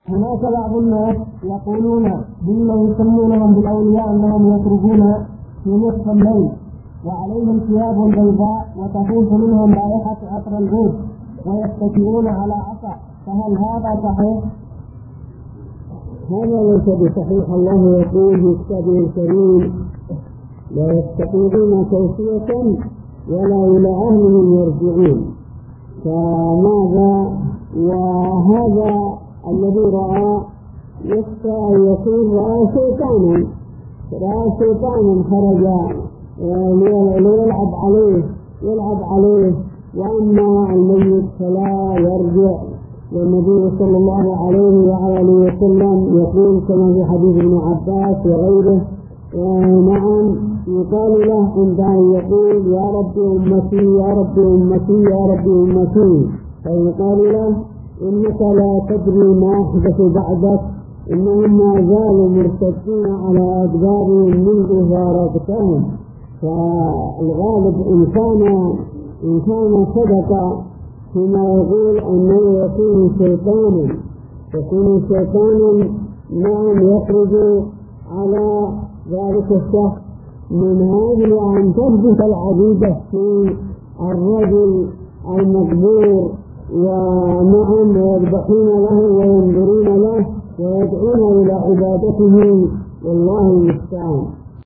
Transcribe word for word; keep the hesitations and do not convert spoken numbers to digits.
هناك بعض الناس يقولون بالله يسمونهم بالأولياء أنهم يخرجون في نصف الليل وعليهم ثياب بيضاء وتفوت منهم رائحة عطر العود ويتكئون على عصا، فهل هذا صحيح؟ هذا ليس بصحيح. الله يقول في كتابه الكريم: لا يستطيعون توصية ولا إلى أهلهم يرجعون. فماذا؟ وهذا الذي رأى يخشى أن يكون رأى شيطانا رأى شيطانا خرج ليلعب عليه يلعب عليه وأما الميت فلا يرجع. والنبي صلى الله عليه وعلى وسلم يقول كما في حديث ابن عباس وغيره: نعم، يقال له عند أن يقول: يا رب أمتي يا رب أمتي يا رب أمتي، فيقال له: إنك لا تدري ما أحدث بعدك، إنهم ما زالوا مرتدين على أدبارهم منذ فارقتهم. فالغالب إن كان إن كان صدق فيما يقول أنه يكون شيطانا يكون شيطانا نعم يخرج على ذلك الشخص من هذه أن تثبت العقيدة في الرجل المقبور، ونعم يذبحون له وينظرون له ويدعون إلى عبادته، والله المستعان.